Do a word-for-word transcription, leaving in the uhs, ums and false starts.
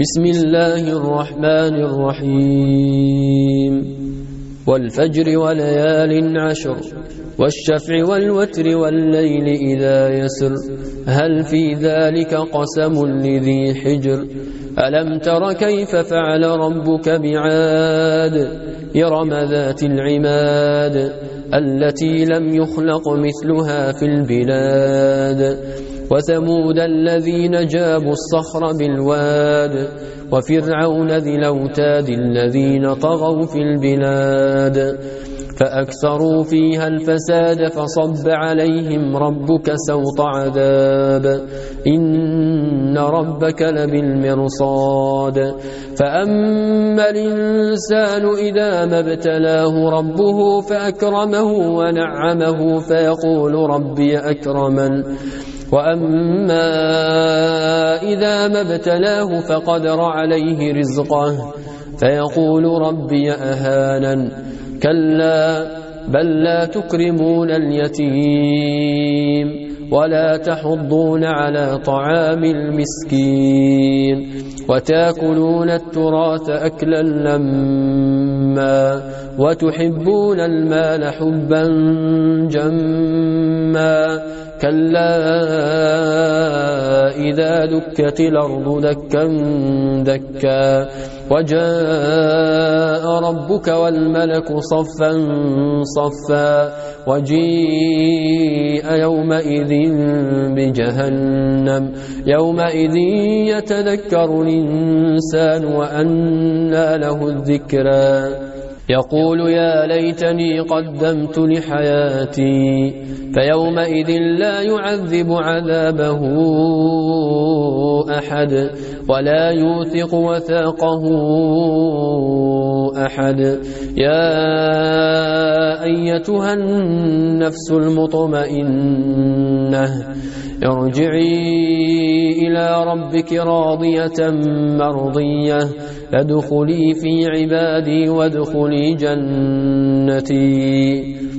بسم الله الرحمن الرحيم والفجر وليال عشر والشفع والوتر والليل إذا يسر هل في ذلك قسم لذي حجر ألم تر كيف فعل ربك بعاد إرم ذات العماد التي لم يخلق مثلها في البلاد وثمود الذين جابوا الصخر بالواد وفرعون ذي الأوتاد الذين طغوا في البلاد فأكثروا فيها الفساد فصب عليهم ربك سوط عذاب إن ربك لبالمرصاد فأما الإنسان إذا ما ابتلاه ربه فأكرمه ونعمه فيقول ربي أكرمن وأما إذا ما ابتلاه فقدر عليه رزقه فيقول ربي أهانن كلا بل لا تكرمون اليتيم ولا تحضون على طعام المسكين وتأكلون التراث أكلا لما وتحبون المال حبا جما كلا إذا دكت الأرض دكا دكا وجاء ربك والملك صفا صفا وجيء يومئذ بجهنم يومئذ يتذكر الإنسان وأنى له الذكرى يقول يا ليتني قدمت لحياتي فيومئذ لا يعذب عذابه أحد ولا يوثق وثاقه أحد يا أيتها النفس المطمئنة ارجعي إلى ربك راضية مرضية فادخلي في عبادي وادخلي جنتي